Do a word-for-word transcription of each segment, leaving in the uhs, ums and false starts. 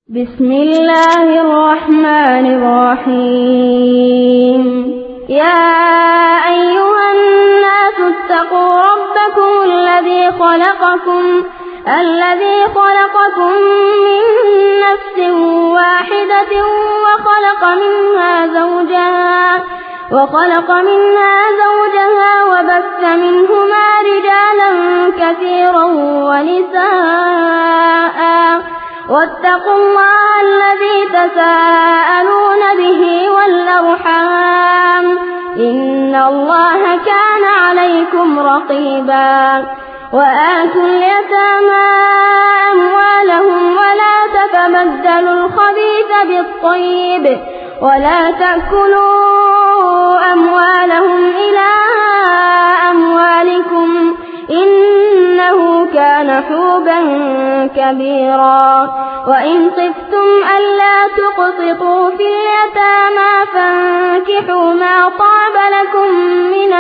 بسم الله الرحمن الرحيم. يا أيها الناس اتقوا ربكم الذي خلقكم الذي خلقكم من نفس واحدة وخلق منها زوجها وخلق منها زوجها وبث منهما رجالا كثيرا ونساء واتقوا الله الذي تساءلون به والأرحام إن الله كان عليكم رقيبا. وآتوا اليتامى أموالهم ولا تتبدلوا الخبيث بالطيب ولا تأكلوا أموالهم إلى أموالكم إنه كان حوبا كبيرا. وإن خفتم ألا تقسطوا في اليتامى فانكحوا ما طاب لكم من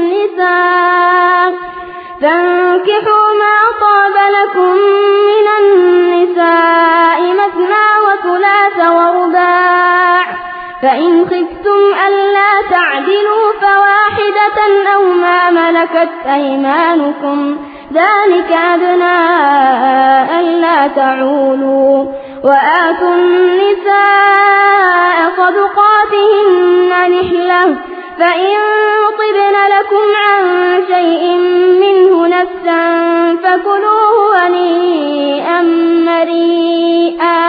النساء فانكحوا ما طاب لكم من النساء مثنى وثلاث ورباع فإن خفتم ألا تعدلوا فواحدة أو ما ملكت أيمانكم ذلك أدنى ألا تعولوا. وآتوا النساء صدقاتهن نحلة فإن طبن لكم عن شيء منه نفسا فكلوه هنيئا مريئا.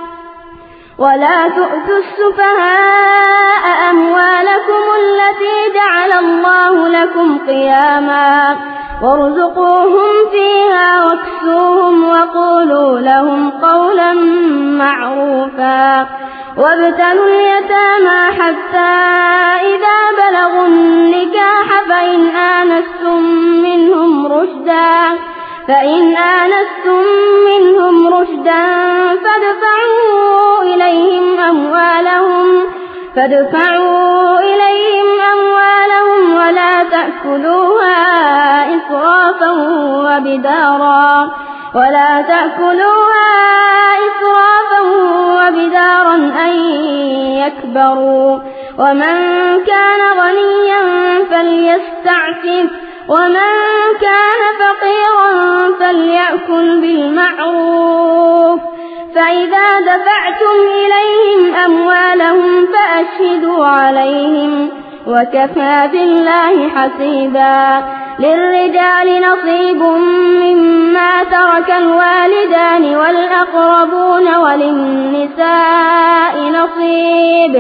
ولا تؤتوا السفهاء أموالكم التي جعل الله لكم قياما وارزقوهم فيها واكسوهم وقولوا لهم قولا معروفا. وابتلوا اليتامى حتى إذا بلغوا النكاح فإن آنستم منهم رشدا فإن آنستم منهم رشدا فادفعوا إليهم أموالهم فادفعوا إليهم أموالهم ولا تأكلوها إسرافا وبدارا ولا تأكلوها إسرافا وبدارا أن يكبروا. ومن كان غنيا فليستعفف ومن كان فقيرا فليأكل بالمعروف. فإذا دفعتم إليهم أموالهم فأشهدوا عليهم وكفى بالله حسيبا. للرجال نصيب مما ترك الوالدان والأقربون وللنساء نصيب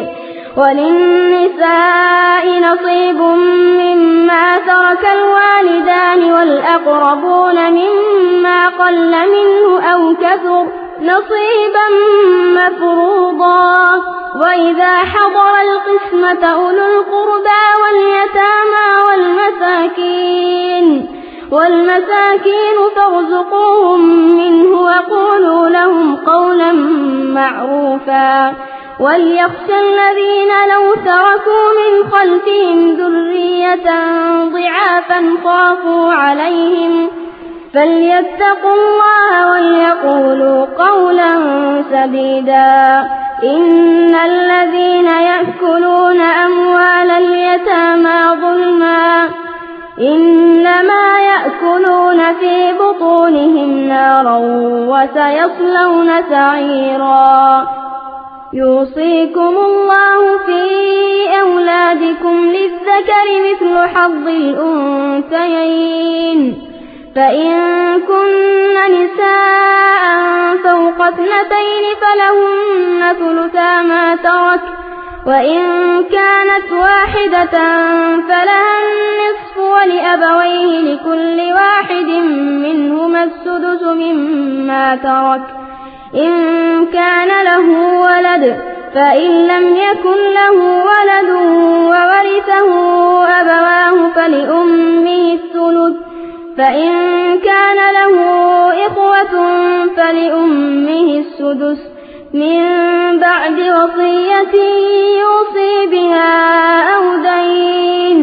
وللنساء نصيب مما ترك الوالدان والأقربون مما قل منه أو كثر نصيبا مفروضا. وإذا حضر القسمة أولو القربى واليتامى والمساكين والمساكين فارزقوهم منه وقولوا لهم قولا معروفا. وليخشى الذين لو تركوا من خلفهم ذرية ضعافا خافوا عليهم فليتقوا الله وليقولوا قولا سديدا. إن الذين يأكلون أموال اليتامى ظلما إنما يأكلون في بطونهم نارا وسيصلون سعيرا. يوصيكم الله في أولادكم للذكر مثل حظ الأنثيين فإن كن نساء فوق اثنتين فلهن ثلثا ما ترك وإن كانت واحدة فلها النصف ولأبويه لكل واحد منهما السدس مما ترك إن كان له ولد فإن لم يكن له ولد وورثه أبواه فلأمه الثلث فإن كان له إخوة فلأمه السدس من بعد وصية يوصي بها أو دين.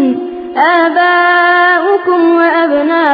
آباؤكم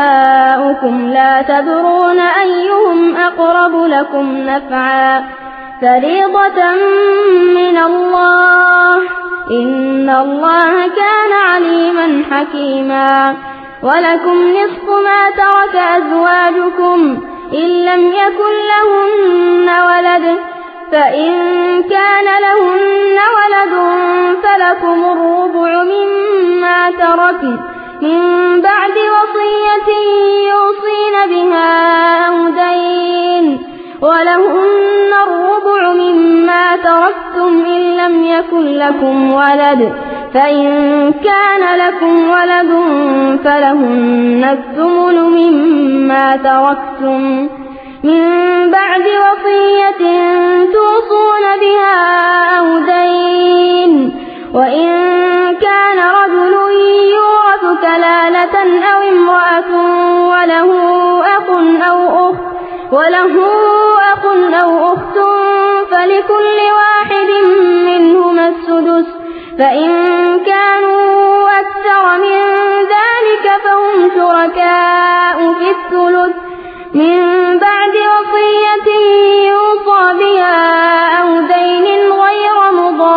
وأبناؤكم لا تدرون أيهم أقرب لكم نفعا فريضة من الله إن الله كان عليما حكيما. ولكم نصف ما ترك أزواجكم إن لم يكن لهن ولد فإن كان لهن ولد فلكم الربع مما تركن من بعد وصية يوصين بها أو دين ولهن الربع مما تركتم إن لم يكن لكم ولد فإن كان لكم ولد فلهن الثمن مما تركتم من بعد وصية توصون بها أو دين وإن كان رجل يورث كلالة أو امرأة وله أخ أو أخت وله أخ أو أخت فلكل واحد منهما السدس فإن كانوا أكثر من ذلك فهم شركاء في الثلث من بعد وصية يوصى بها أو دين غير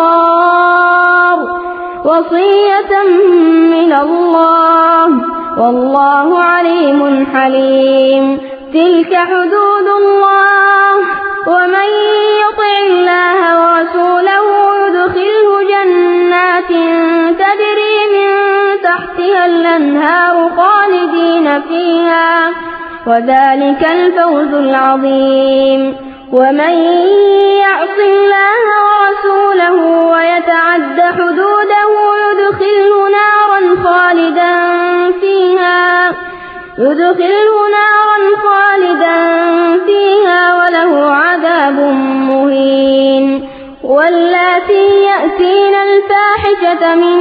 مضار وصية من الله والله عليم حليم. تلك حدود الله ومن يطع الله ورسوله يدخله جنات تجري من تحتها الأنهار خالدين فيها وذلك الفوز العظيم. ومن يعص الله ورسوله ويتعد حدوده يدخله نارا خالدا فيها يدخله نارا خالدا فيها وله عذاب مهين. واللاتي يأتين الفاحشة من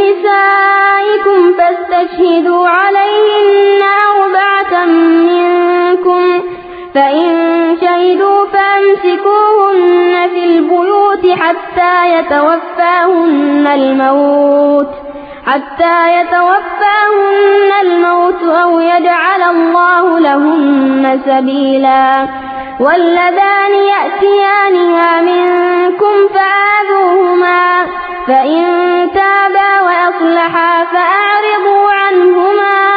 نسائكم فاستشهدوا عليهن أربعة منكم فإن شهدوا فأمسكوهن في البيوت حتى يتوفاهن الموت حتى يتوفاهن الموت أو يجعل الله لهن سبيلا. واللذان يأتيانها منكم فآذوهما فإن تابا وأصلحا فأعرضوا عنهما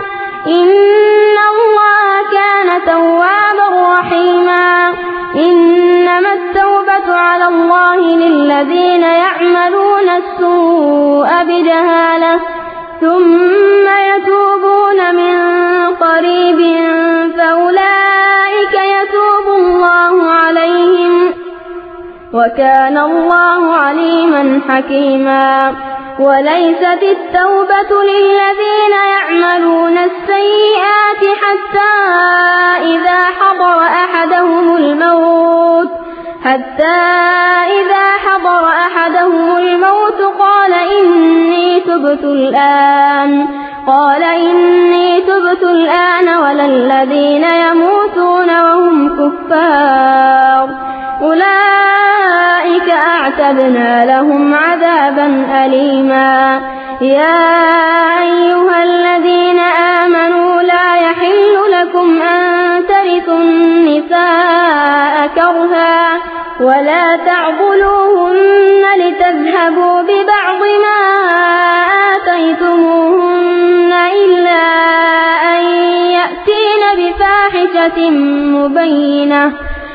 إن الله كان توابا رحيما. إنما التوبة على الله للذين يعملون السوء بجهالة ثم يتوبون من قريب فأولئك يتوب الله عليهم وكان الله عليما حكيما. وليست التوبة للذين يعملون السيئات حتى إذا حضر أحدهم الموت حتى إذا حضر أحدهم الموت قال إني تبت الآن قال إني تبت الآن ولا الذين يموتون وهم كفار أولئك أعتدنا لهم عذابا أليما. يا أيها الذين آمنوا لا يحل لكم أن ترثوا النساء كرها ولا تعضلوهن لتذهبوا ببعض ما آتيتموهن إلا أن يأتين بفاحشة مبينة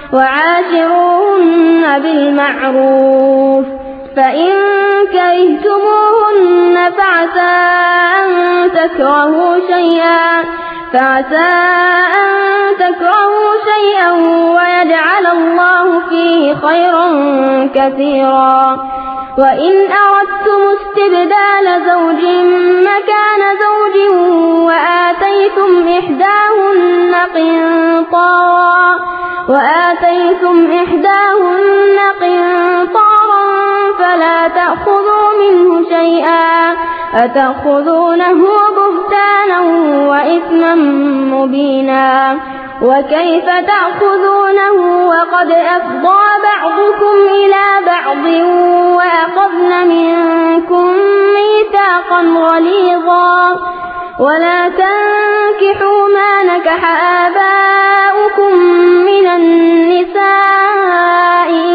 وعاشروهن بالمعروف فإن كرهتموهن فعسى أن تكرهوا شيئا فعسى أن تكرهوا شيئا ويجعل الله فيه خيرا كثيرا. وإن أردتم استبدال زوج مكان زوج وآتيتم إحداهن قنطارا وآتيتم إحداهن قنطارا فلا تأخذوا منه شيئا أتأخذونه بهتانا وإثما مبينا. وكيف تأخذونه وقد أفضى بعضكم إلى بعض وأخذن منكم ميثاقا غليظا. ولا تنكحوا ما نكح آباؤكم من النساء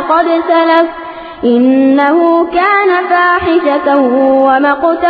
قد سلف إنه كان فاحشة ومقتا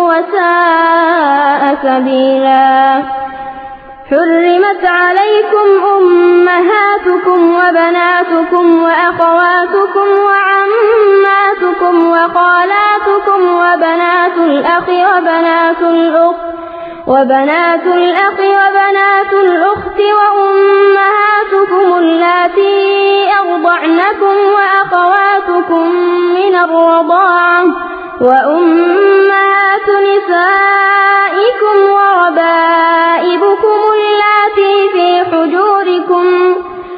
وساء سبيلا. حرمت عليكم أمهاتكم وبناتكم وأخواتكم وعماتكم وخالاتكم وبنات الأخ وبنات الأخت وبنات الأخ وبنات الأخت وأمهاتكم اللاتي أرضعنكم وأخواتكم من الرضاعة وأمهات نسائكم وربائبكم اللاتي في حجوركم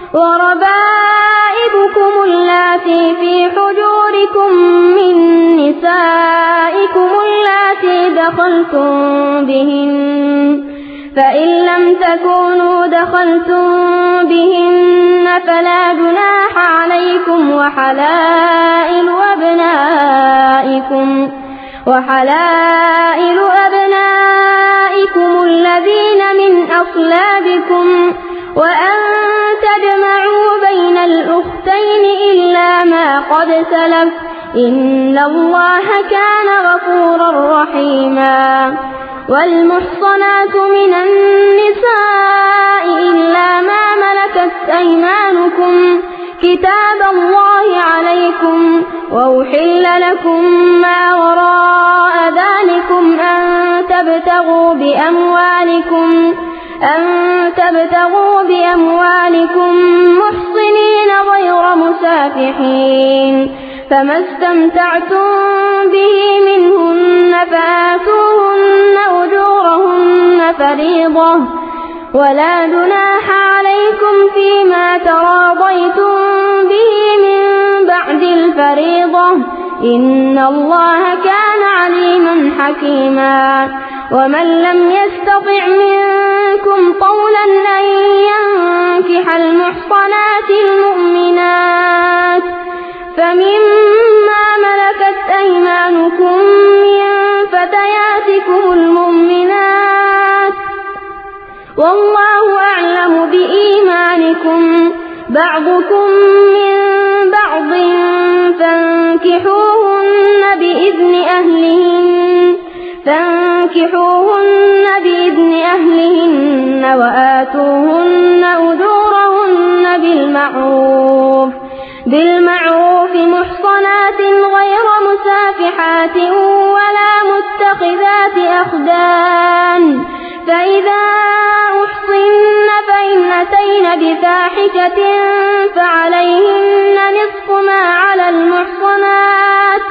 وربائبكم اللاتي في حجوركم من نسائكم اللاتي دخلتم بهن فإن لم تكونوا دخلتم بهن فلا جناح عليكم وحلائل أبنائكم وحلائل أبنائكم الذين من أصلابكم وأن تجمعوا بين الأختين إلا ما قد سلف إن الله كان غفورا رحيما. والمحصنات من النساء إلا ما ملكت أيمانكم كتاب الله عليكم وأحل لكم ما وراء ذلكم أن تبتغوا بأموالكم أن تبتغوا بأموالكم محصنين غير مسافحين فما استمتعتم به منهن فآتوهن أجورهن فريضة ولا جناح عليكم فيما تراضيتم به من بعد الفريضة إن الله كان عليما حكيما. ومن لم يستطع منكم طولا أن ينكح المحصنات المؤمنات فمما ملكت أيمانكم من فتياتكم المؤمنات والله أعلم بإيمانكم بعضكم من بعض فانكحوهن بإذن أهلهن فانكحوهن بإذن أهلهن وآتوهن أجورهن بالمعروف بالمعروف محصنات غير مسافحات ولا متخذات أخدان فإذا أحصن فإن أتين بفاحشة فعليهن نصف ما على المحصنات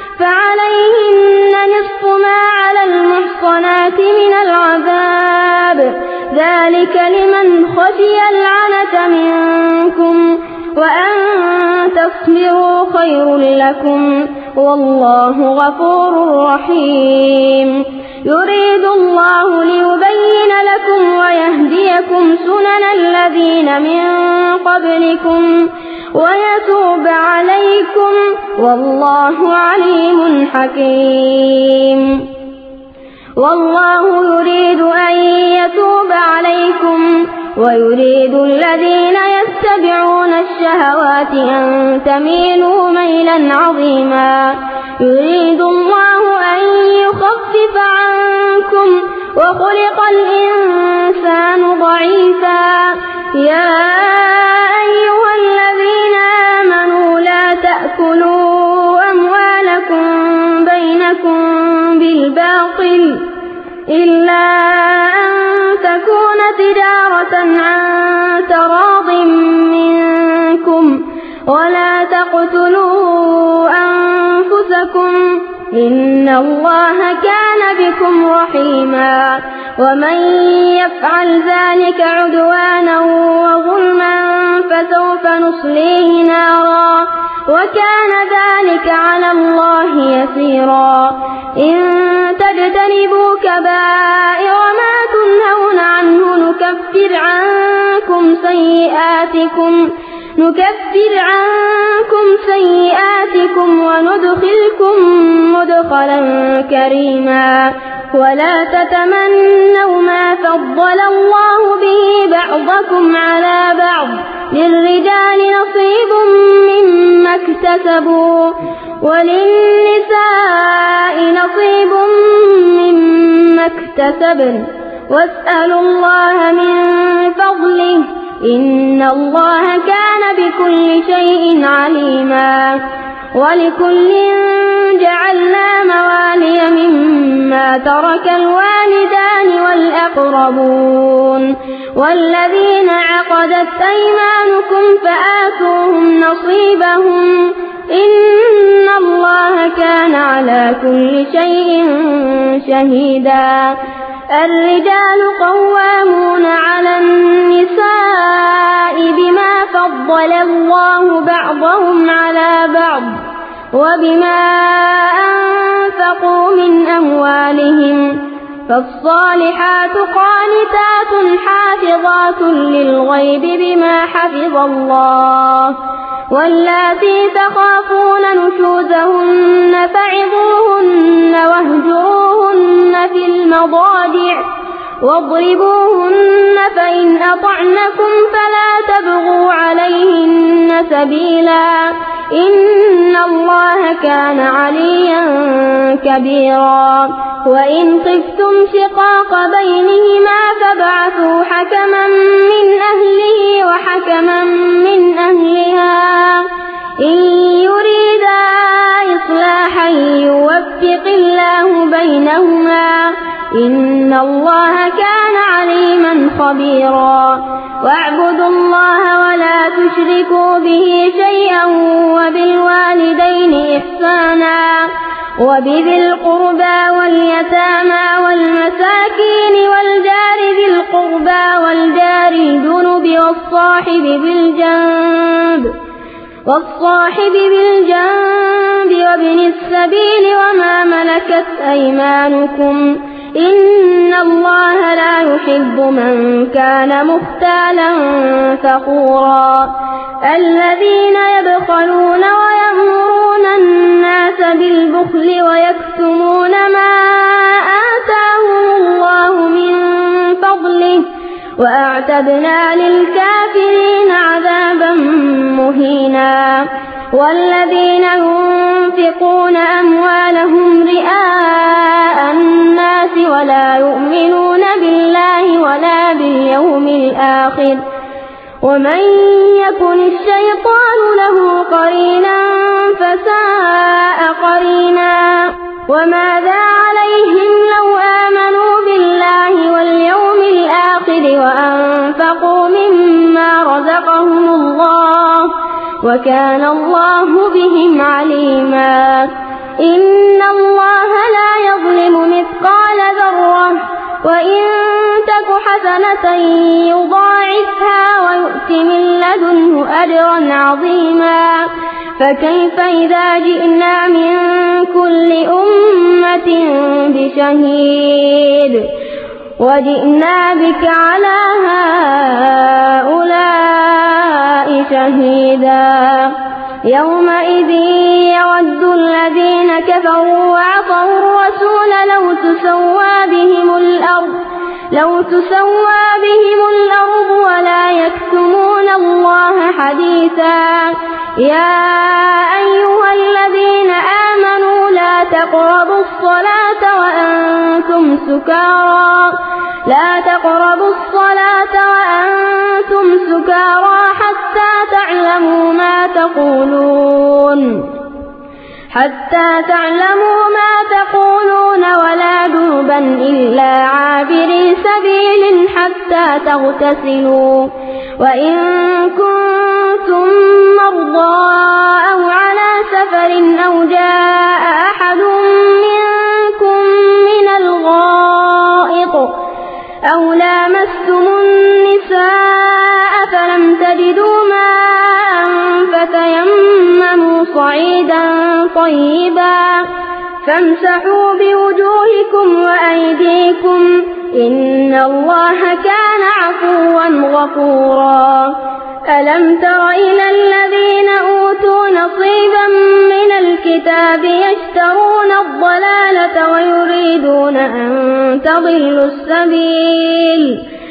فعليهن نصف ما على المحصنات من العذاب ذلك لمن خشي العنة منكم وأن تصبروا خير لكم والله غفور رحيم. يريد الله ليبين لكم ويهديكم سنن الذين من قبلكم ويتوب عليكم والله عليم حكيم. والله يريد أن يتوب عليكم ويريد الذين يتبعون الشهوات أن تميلوا ميلا عظيما. يريد الله أن يخفف عنكم وخلق الإنسان ضعيفا. يا أيها الذين آمنوا لا تأكلوا أموالكم بينكم بالباطل إلا أن تكون تجارة عن تراض منكم ولا تقتلوا أنفسكم إن الله كان بكم رحيما. ومن يفعل ذلك عدوانا وظلما فسوف نصليه نارا وكان ذلك على الله يسيرا. إن تجتنبوا كبائر ما تنهون عنه نكفر عنكم سيئاتكم نكفر عنكم سيئاتكم وندخلكم مدخلا كريما. ولا تتمنوا ما فضل الله به بعضكم على بعض للرجال نصيب مما اكتسبوا وللنساء نصيب مما اكتسبن واسألوا الله من فضله إن الله كان بكل شيء عليما. ولكل جعلنا موالي مما ترك الوالدان والأقربون والذين عقدت أيمانكم فآتوهم نصيبهم إن الله كان على كل شيء شهيدا. الرجال قوامون على النساء بما فضل الله بعضهم على بعض وبما أنفقوا من أموالهم فالصالحات قانتات حافظات للغيب بما حفظ الله واللاتي تخافون نشوزهن فعظوهن واهجروهن في المضاجع واضربوهن فإن أطعنكم فلا تبغوا عليهن سبيلا إن الله كان عليا كبيرا. وإن خفتم شقاق بينهما فابعثوا حكما من أهله وحكما من أهلها إن يريدا إصلاحا يوفق الله بينهما إن الله كان عليما خبيرا. واعبدوا الله ولا تشركوا به شيئا وبالوالدين إحسانا وبذي القربى واليتامى والمساكين والجار ذي القربى والجار الجنب والصاحب بالجنب والصاحب بالجنب وابن السبيل وما ملكت أيمانكم إن الله لا يحب من كان مختالا فخورا. الذين يبخلون ويأمرون الناس بالبخل ويكتمون ما آتاهم الله من فضله وأعتدنا للكافرين عذابا مهينا. والذين ينفقون أموالهم رئاء الناس ولا يؤمنون بالله ولا باليوم الآخر ومن يكن الشيطان له قرينا فساء قرينا. وماذا عليهم لو آمنوا بالله واليوم الآخر وأنفقوا مما رزقهم الله وكان الله بهم عليما. إن الله لا يظلم مثقال ذرة وإن تك حسنة يضاعفها ويؤت من لدنه أجرا عظيما. فكيف إذا جئنا من كل أمة بشهيد وجئنا بك على هؤلاء شهيدا. يومئذ يود الذين كفروا وعصوا الرسول لو تسوى بهم الأرض لو تسوى بهم الأرض ولا يكتمون الله حديثا. يا أيها الذين آمنوا لا تقربوا الصلاة وأنتم سكارى لا تقربوا الصلاة وأنتم سكارى حتى تعلموا ما تقولون حتى تعلموا ما تقولون ولا جنبا إلا عابري سبيل حتى تغتسلوا وإن كنتم مرضى أو على سفر أو جاء أحد منكم من الغائط أو لامستم النساء فلم تجدوا ماء فتيمموا صعيدا طيبا فامسحوا بوجوهكم وأيديكم إن الله كان عفوا غفورا. ألم تر إلى الذين أوتوا نصيبا من الكتاب يشترون الضلالة ويريدون أن تضلوا السبيل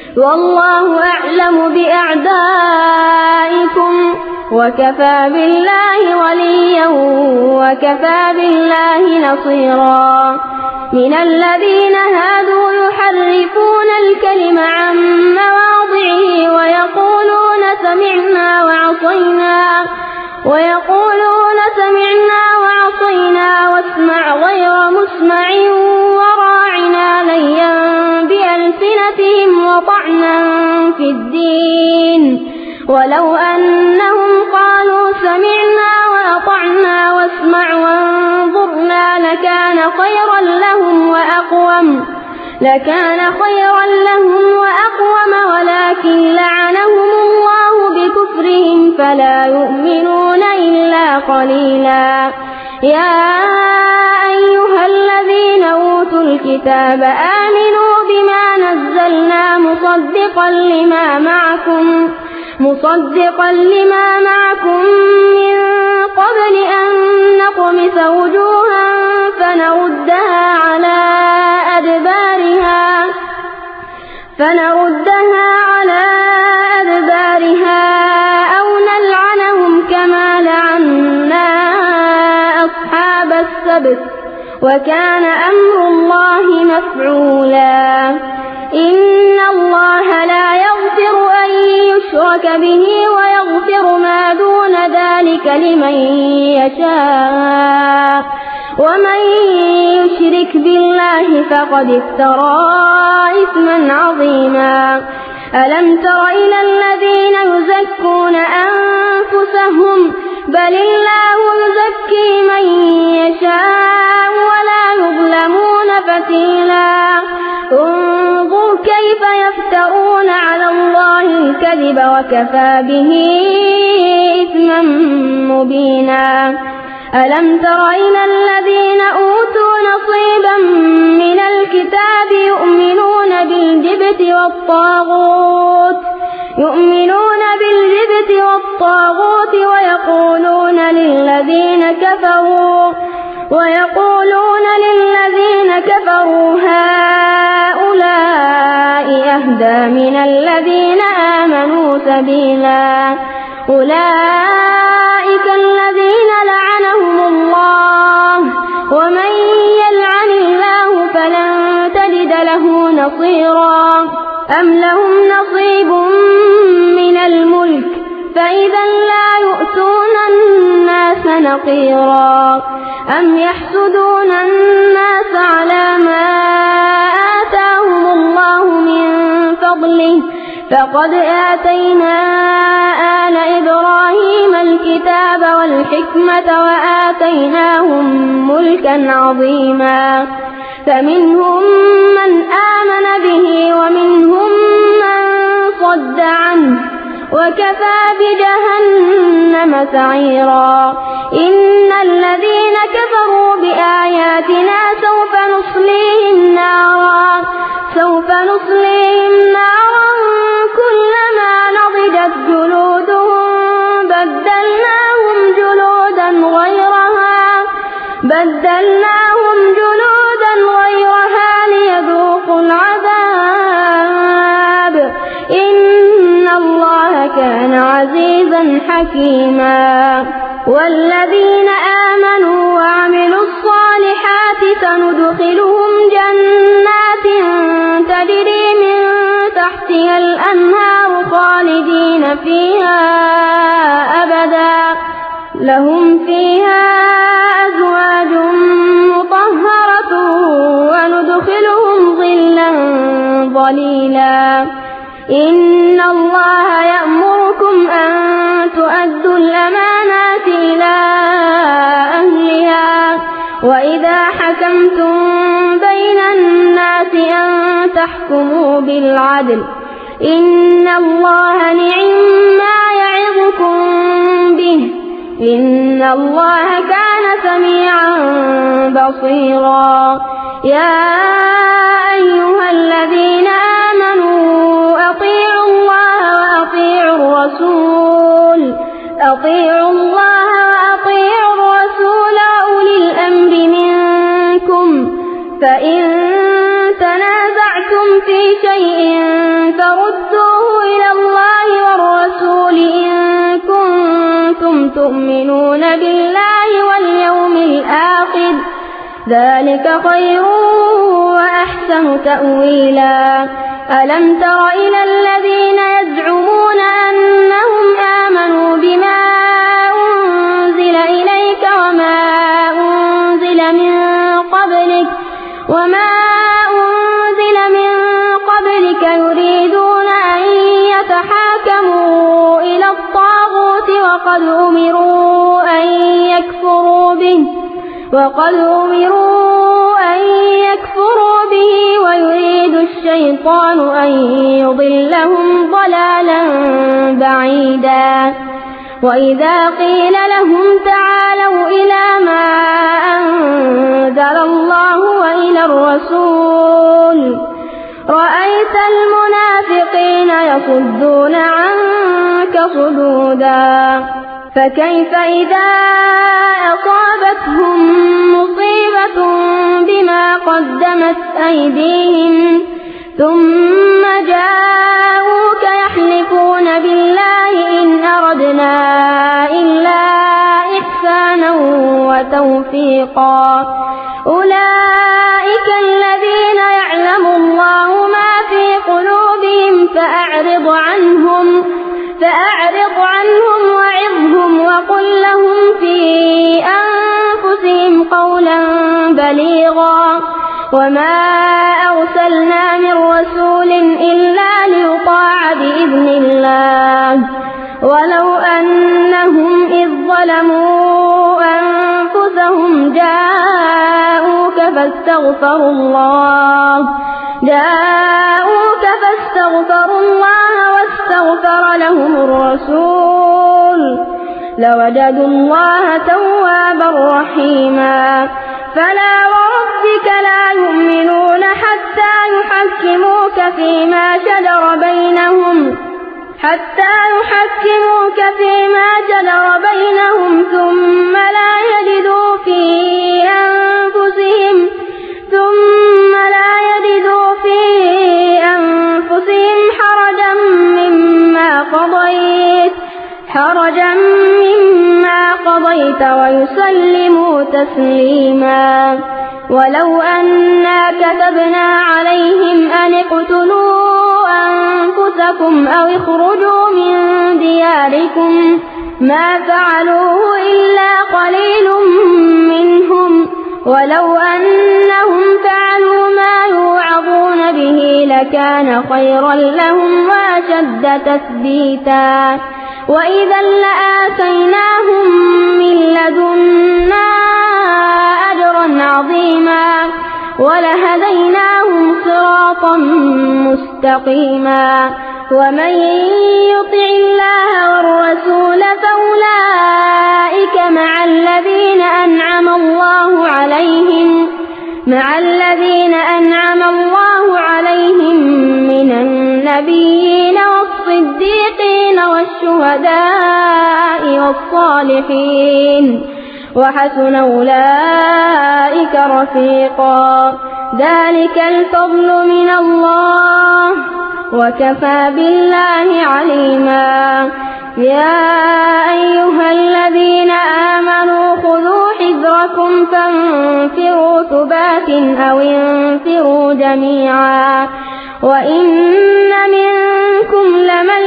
والله أعلم بأعدائكم وكفى بالله وليا وكفى بالله نصيرا. من الذين هادوا يحرفون الكلم عن مواضعه ويقولون سمعنا وعصينا ويقولون سمعنا وعصينا واسمع غير مسمع وراعنا ليا بألسنتهم وطعنا في الدين ولو أنهم قالوا سمعنا وأطعنا واسمع وانظرنا لكان خيرا لهم وأقوم لكان خيرا لهم وأقوم ولكن لعنهم الله بكفرهم فلا يؤمنون إلا قليلا. يا أيها الذين أوتوا الكتاب آمنوا بما نزلنا مصدقا لما معكم مصدقا لما معكم من قبل أن نطمس وجوها فنردها على أدبارها فنردها على أدبارها أو نلعنهم كما لعنا أصحاب السبت وكان أمر الله مفعولا. إن الله لا يغفر أن يشرك به ويغفر ما دون ذلك لمن يشاء ومن يشرك بالله فقد افترى إثما عظيما. ألم تر إلى الذين يزكون أنفسهم بل الله يزكي من يشاء ولا يظلمون فتيلا. انظر كيف يفترون على الله الكذب وكفى به إثما مبينا. ألم تر إلى الذين أوتوا نصيبا من الكتاب يؤمنون بالجبت والطاغوت يؤمنون بالجبت والطاغوت ويقولون للذين كفروا ويقولون للذين كفروا هؤلاء أهدى من الذين آمنوا سبيلا. أولئك الذين لعنهم الله ومن يلعن الله فلن تجد له نصيرا. أم لهم نصيب من الملك فإذا لا يؤتون الناس نقيرا. أم يحسدون الناس على ما آتاهم الله من فضله فقد آتينا آل إبراهيم الكتاب والحكمة وآتيناهم ملكا عظيما. فمنهم من آمن به ومنهم من صد عنه وكفى بجهنم سعيرا. إن الذين كفروا بآياتنا سوف نصليهم نارا سوف نصليهم نارا كلما نضجت جلودهم بدلناهم جلودا غيرها بدلناهم جلودا غيرها ليذوقوا العذاب إن الله كان عزيزا حكيما. والذين آمنوا وعملوا الصالحات سندخلهم جنات تجري من تحتها الأنهار خالدين فيها أبدا لهم فيها أزواج مطهرة وندخلهم ظلا ظليلا. إن الله يأمركم أن تؤدوا الأمانات إلى أهلها وإذا حكمتم بين الناس أن تحكموا بالعدل إن الله نعم ما يعظكم به إن الله كان سميعا بصيرا. يا أيها الذين آمنوا أطيعوا الله وأطيعوا الرسول أطيعوا الله وأطيعوا الرسول أولي الأمر منكم فإن تنازعتم في شيء فردوه إلى الله والرسول إن كنتم تؤمنون بالله واليوم الآخر ذلك خير وأحسن تأويلا. ألم تر إلى الذين يزعمون أنهم آمنوا بما أنزل إليك وما أنزل من قبلك وما أنزل من قبلك يريدون أن يتحاكموا إلى الطاغوت وقد أمروا أن يكفروا به وقد أمروا أن يكفروا به ويريد الشيطان أن يضلهم ضلالا بعيدا. وإذا قيل لهم تعالوا إلى ما أنزل الله وإلى الرسول رأيت المنافقين يصدون عنك صدودا. فكيف إذا أصابتهم مصيبة بما قدمت أيديهم ثم جاءوك يحلفون بالله إن أردنا إلا إحسانا وتوفيقا أولئك الذين يعلم الله ما في قلوبهم فأعرض عنهم فأعرض عنهم وعظهم وقل لهم في أنفسهم قولا بليغا. وما أرسلنا من رسول إلا ليطاع بإذن الله ولو أنهم إذ ظلموا أنفسهم جاءوك فاستغفروا الله جاءوك فاستغفروا الله واستغفر لهم الرسول لوجدوا الله توابا رحيما. فلا وربك لا يؤمنون حتى يحكموك فيما شجر بينهم حتى يحكموك فيما شجر بينهم ثم لا يجدوا في أنفسهم ثم لا يجدوا في أنفسهم حرجا مما قضيت حرجا مما قضيت ويسلموا تسليما. ولو أنا كتبنا عليهم أن اقتلوا أنفسكم أو اخرجوا من دياركم ما فعلوه إلا قليل منهم ولو أنهم فعلوا ما يوعظون به لكان خيرا لهم وأشد تثبيتا. وإذا لآتيناهم من لدنا أجرا عظيما ولهديناهم صراطا مستقيما. ومن يطع الله والرسول فأولئك مع الذين أنعم الله عليهم مع الذين أنعم الله عليهم من النبيين والصديقين والشهداء والصالحين وحسن أولئك رفيقا. ذلك الفضل من الله وكفى بالله عليما. يا أيها الذين آمنوا خذوا حذركم فانفروا ثبات أو انفروا جميعا. وإن منكم لمن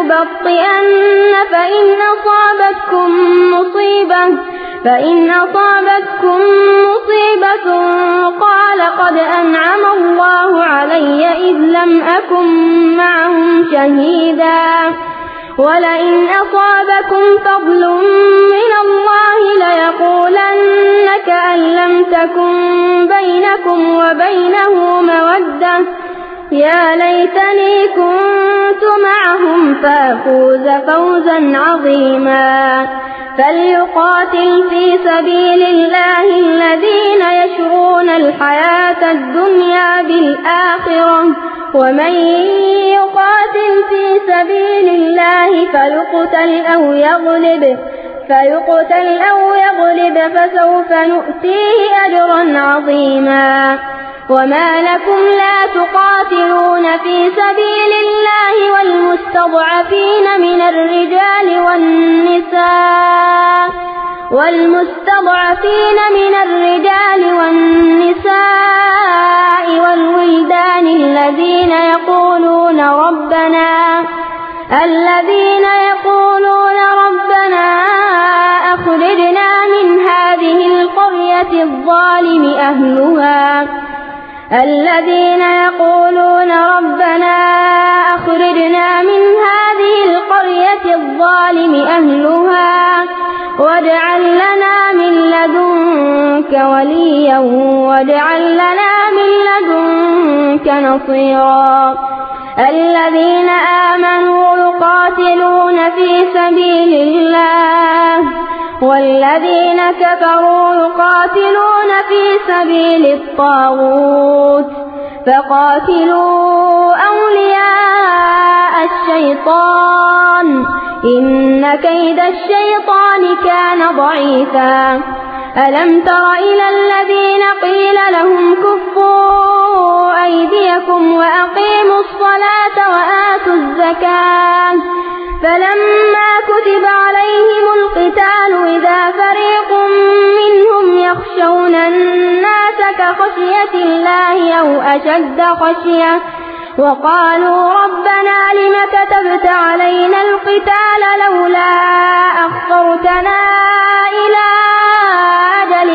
ليبطئن فإن أصابتكم مصيبة فإن أصابتكم مصيبة قال قد أنعم الله علي إذ لم أكن معهم شهيدا. ولئن أصابكم فضل من الله ليقولن كأن لم تكن بينكم وبينه مودة يا ليتني كنت معهم فأفوز فوزا عظيما. فليقاتل في سبيل الله الذين يشرون الحياة الدنيا بالآخرة ومن يقاتل في سبيل الله فيقتل أو يغلب فيقتل أو يغلب فسوف نؤتيه أجرا عظيما. وما لكم لا تقاتلون في سبيل الله والمستضعفين من الرجال والنساء والمستضعفين من الرجال والنساء والولدان الذين يقولون ربنا الذين يقولون ربنا أخرجنا من هذه القرية الظالم أهلها الذين يقولون ربنا أخرجنا من هذه القرية الظالم أهلها واجعل لنا من لدنك وليا واجعل لنا من لدنك نصيرا الذين آمنوا يقاتلون في سبيل الله والذين كفروا يقاتلون في سبيل الطاغوت فقاتلوا أولياء الشيطان إن كيد الشيطان كان ضعيفا ألم تر إلى الذين قيل لهم كفوا أيديكم وأقيموا الصلاة وآتوا الزكاة فلما كتب عليهم القتال إذا فريق منهم يخشون الناس كخشية الله أو أشد خشية وقالوا ربنا لم كتبت علينا القتال لولا أخرتنا إلى أجل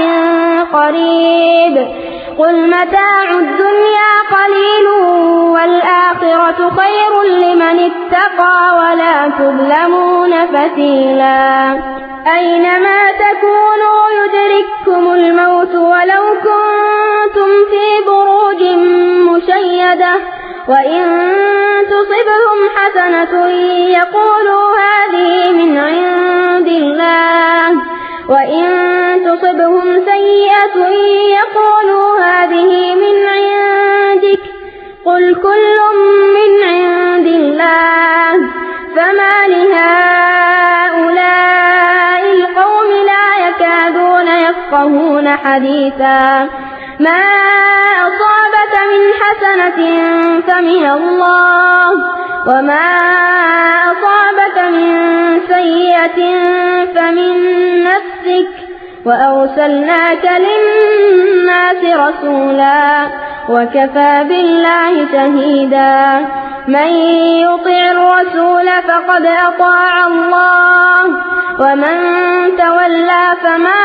قريب قل متاع الدنيا قليل والآخرة خير لمن اتقى ولا تظلمون فتيلا أينما تكونوا يدرككم الموت ولو كنتم في بروج مشيدة وإن تصبهم حسنة يقولوا هذه من عند الله وإن تصبهم سيئة يقولوا هذه من عندك قل كل من عند الله فما لهؤلاء القوم لا يكادون يفقهون حديثا ما أصابك من حسنة فمن الله وما أصابك من سيئة فمن نفسك وأرسلناك للناس رسولا وكفى بالله شهيدا من يطع الرسول فقد أطاع الله ومن تولى فما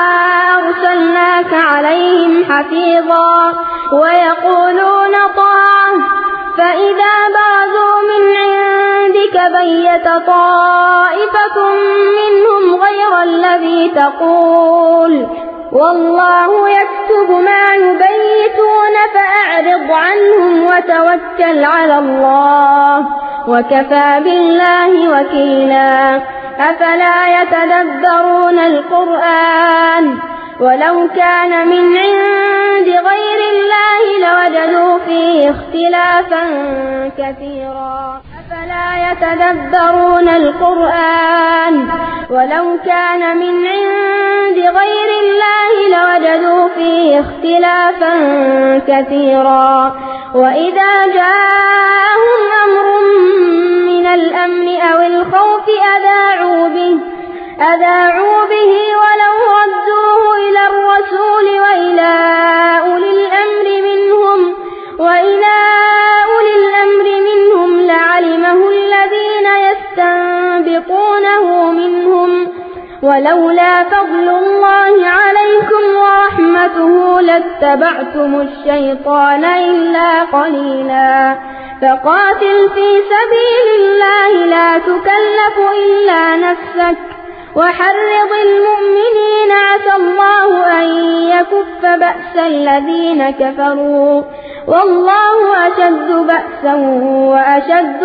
أرسلناك عليهم حفيظا ويقولون طاعة فإذا برزوا من عندك بيت طائفة منهم غير الذي تقول والله يكتب ما يبيتون فأعرض عنهم وتوكل على الله وكفى بالله وكيلا أفلا يتدبرون القرآن ولو كان من عند غير الله لوجدوا فيه اختلافا كثيرا أفلا يتدبرون القرآن ولو كان من عند غير الله لوجدوا فيه اختلافا كثيرا وإذا جاءهم أمر من الأمن أو الخوف أذاعوا به أذاعوا به ولو ردوه إلى الرسول وإلى أولي الأمر منهم وإلى أولي الأمر منهم لعلمه الذين يستنبطونه منهم ولولا فضل الله عليكم ورحمته لاتبعتم الشيطان إلا قليلا فقاتل في سبيل الله لا تكلف إلا نفسك وحرض المؤمنين عسى الله أن يكف بأس الذين كفروا والله أشد بأسا وأشد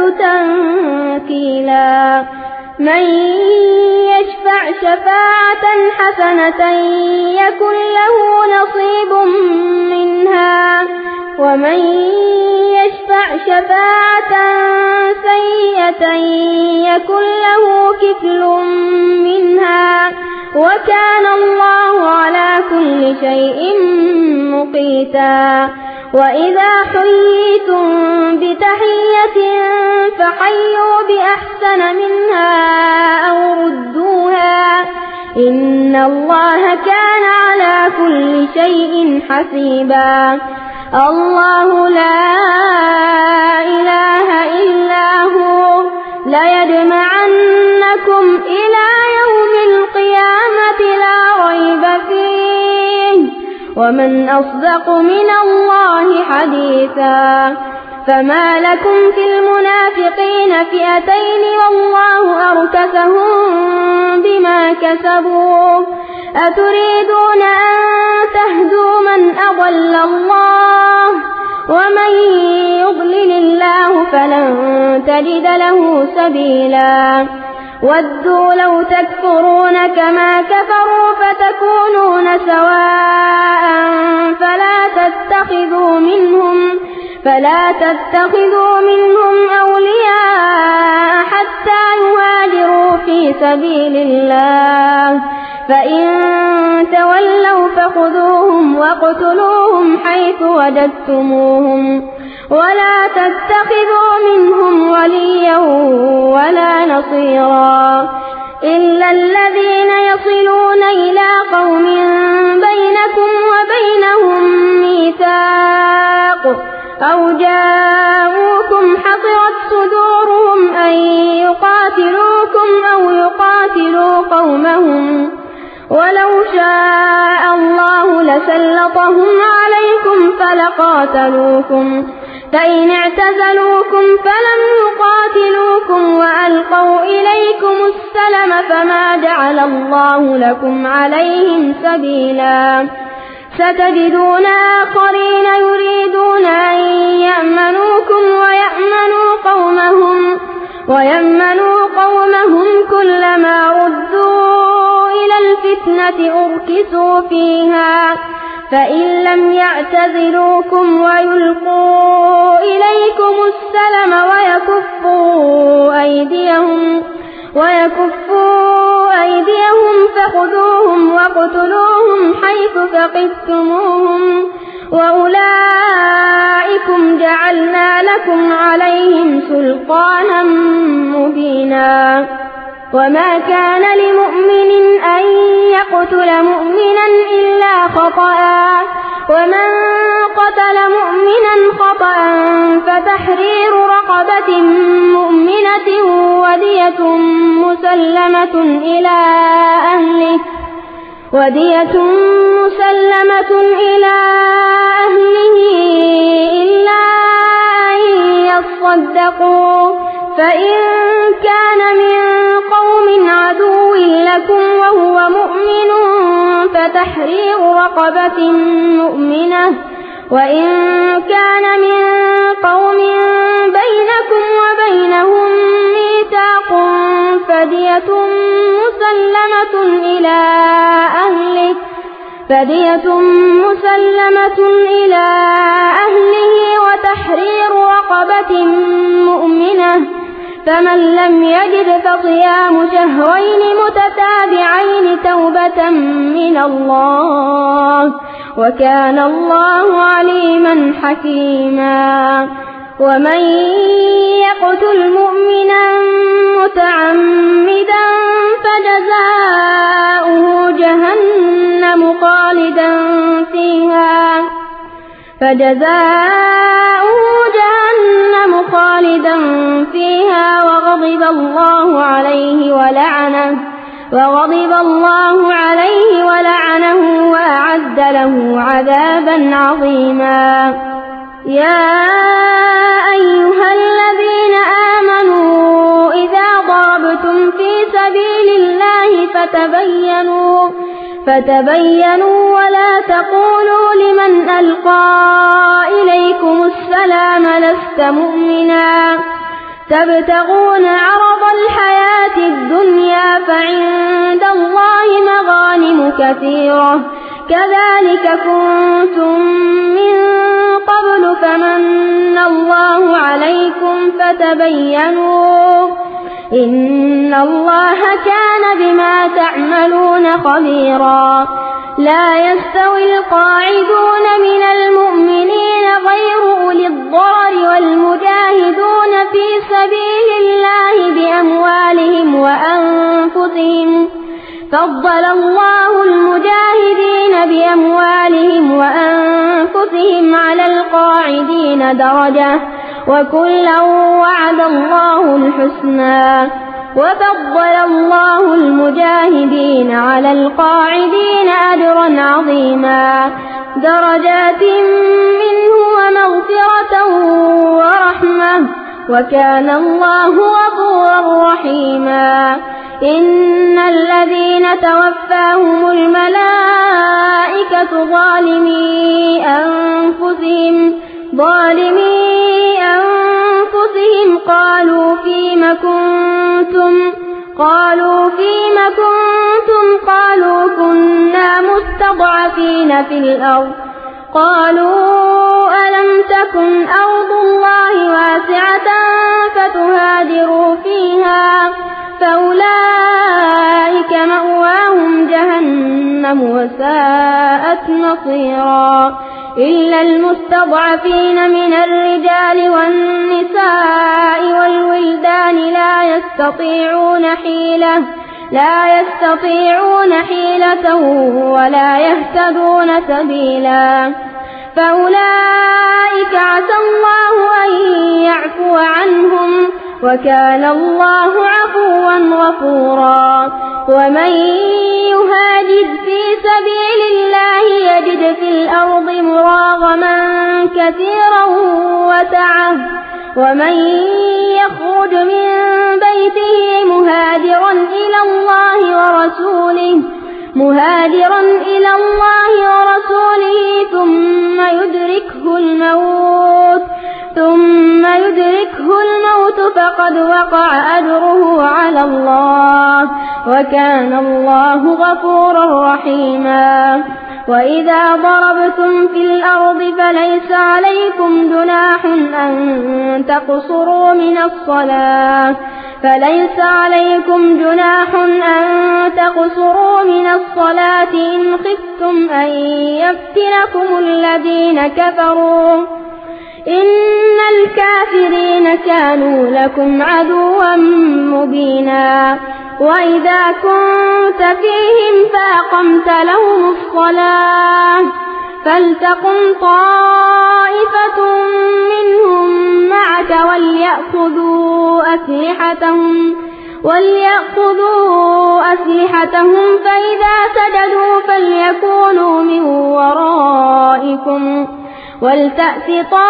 تنكيلا من يشفع شفاعة حسنة يكن له نصيب منها ومن يشفع شفاعة سيئة يكن له كفل منها وكان الله على كل شيء مقيتا وإذا حييتم بتحية فحيوا بأحسن منها أو ردوها إن الله كان على كل شيء حسيبا. الله لا إله إلا هو ليجمعنكم إلى يوم القيامة لا ريب فيه ومن أصدق من الله حديثا. فما لكم في المنافقين فئتين والله أركسهم بما كسبوا أتريدون أن تهدوا من أضل الله ومن يضلل الله فلن تجد له سبيلا. ودوا لو تكفرون كما كفروا فتكونون سواء فلا تتخذوا منهم فلا تتخذوا منهم أولياء حتى يهاجروا في سبيل الله فإن تولوا فخذوهم واقتلوهم حيث وجدتموهم ولا تتخذوا منهم وليا ولا نصيرا إلا الذين يصلون إلى قوم بينكم وبينهم ميثاق أو جاءوكم حصرت صدورهم أن يقاتلوكم أو يقاتلوا قومهم ولو شاء الله لسلطهم عليكم فلقاتلوكم فإن اعتزلوكم فلم يقاتلوكم وألقوا إليكم السلم فما جعل الله لكم عليهم سبيلا. ستجدون آخرين يريدون أن يأمنوكم ويأمنوا قومهم ويأمنوا قومهم كلما ردوا إلى الفتنة أركسوا فيها فإن لم يعتزلوكم ويلقوا إليكم السلم ويكفوا أيديهم ويكفوا أيديهم فخذوهم واقتلوهم حيث ثقفتموهم وأولئكم جعلنا لكم عليهم سلطانا مبينا. وما كان لمؤمن أن يقتل مؤمنا إلا خطأ ومن قتل مؤمنا خطأ فتحرير رقبة مؤمنة ودية مسلمة إلى أهله ودية مسلمة إلى أهله إلا أن يصدقوا فإن كان من قوم عدو لكم وهو مؤمن فتحرير رقبة مؤمنة وإن كان من قوم بينكم وبينهم ميثاق فدية مسلمة إلى أهله فدية مسلمة إلى أهله وتحرير رقبة مؤمنة فمن لم يجد فصيام شهرين متتابعين توبة من الله وكان الله عليما حكيما. ومن يقتل مؤمنا متعمدا فجزاؤه جهنم خالدا فيها فجزاؤه جهنم خالدا فيها وغضب الله عليه ولعنه وغضب الله عليه ولعنه وأعد له عذابا عظيما. يا أيها الذين آمنوا إذا ضربتم في سبيل الله فتبينوا فتبينوا ولا تقولوا لمن ألقى إليكم السلام لست مؤمنا تبتغون عرض الحياة الدنيا فعند الله مغانم كثيرة كذلك كنتم من قبل فمن الله عليكم فتبينوا إن الله كان بما تعملون خبيرا. لا يستوي القاعدون من المؤمنين غير أولي الضرر والمجاهدون في سبيل الله بأموالهم وأنفسهم فضل الله المجاهدين بأموالهم وأنفسهم على القاعدين درجة وكلا وعد الله الحسنى وفضل الله المجاهدين على القاعدين أجرا عظيما درجات منه ومغفرة ورحمة وكان الله غفورا رحيما إن الذين توفاهم الملائكة ظالمي أنفسهم ظالمي أنفسهم قالوا فيم كنتم قالوا فيم كنتم قالوا كنا مستضعفين في الأرض قالوا ألم تكن أرض الله واسعة فتهاجروا فيها فأولئك مأواهم جهنم وساءت مصيرا إلا المستضعفين من الرجال والنساء والولدان لا يستطيعون حيلة لا يستطيعون حيلة ولا يهتدون سبيلا فأولئك عسى الله أن يعفو عنهم وكان الله عفوا غفورا ومن يهاجر في سبيل الله يجد في الأرض مراغما كثيرا وسعة ومن يخرج من بيته مهاجرا إلى الله ورسوله مهاجرا إلى الله ورسوله ثم يدركه الموت ثم يدركه الموت فقد وقع أجره على الله وكان الله غفورا رحيما وإذا ضربتم في الأرض فليس عليكم جناح أن تقصروا من الصلاة فليس عليكم جناح أن تقصروا من الصلاة إن خفتم أن يفتنكم الذين كفروا إن الكافرين كانوا لكم عدوا مبينا وإذا كنت فيهم فأقمت لهم الصلاة فلتقم طائفة منهم معك وليأخذوا أسلحتهم وليأخذوا أسلحتهم فإذا سجدوا فليكونوا من ورائكم ولتأت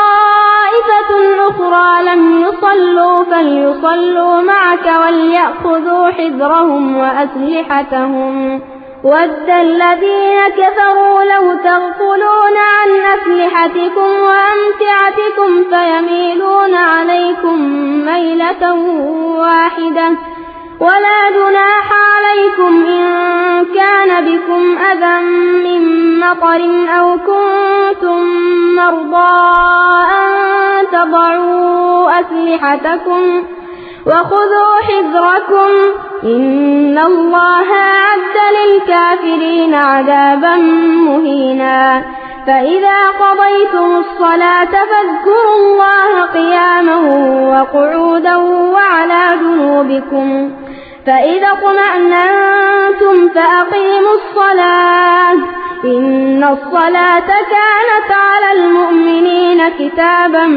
طائفة أخرى لم يصلوا فليصلوا معك وليأخذوا حذرهم وأسلحتهم ود الذين كفروا لو تغفلون عن أسلحتكم وأمتعتكم فيميلون عليكم ميلة واحدة ولا جناح عليكم إن كان بكم أذى من مطر أو كنتم مرضى أن تضعوا أسلحتكم وخذوا حذركم إن الله أعد للكافرين عذابا مهينا فإذا قضيتم الصلاة فاذكروا الله قياما وقعودا وعلى جنوبكم فإذا اطمأننتم فأقيموا الصلاة إن الصلاة كانت على المؤمنين كتابا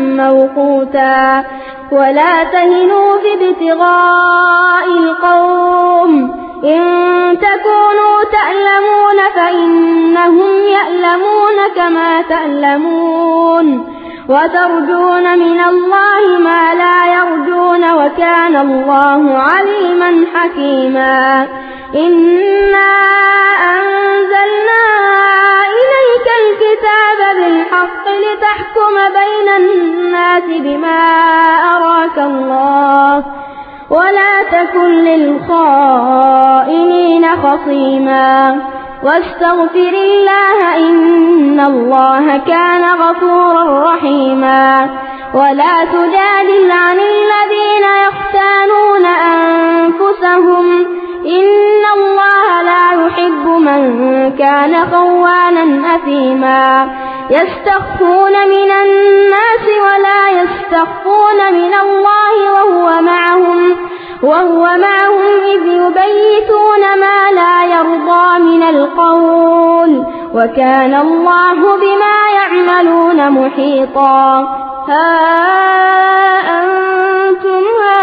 موقوتا ولا تهنوا في ابتغاء القوم إن تكونوا تألمون فإنهم يألمون كما تألمون وترجون من الله ما لا يرجون وكان الله عليما حكيما إنا أنزلنا إليك الكتاب بالحق لتحكم بين الناس بما أراك الله ولا تكن للخائنين خصيما واستغفر الله إن الله كان غفورا رحيما ولا تجادل عن الذين يختانون أنفسهم إن الله لا يحب من كان خوانا أثيما يستخفون من الناس ولا يستخفون من الله وهو معهم وهو معهم إذ يبيتون ما لا يرضى من القول وكان الله بما يعملون محيطا. ها أنتم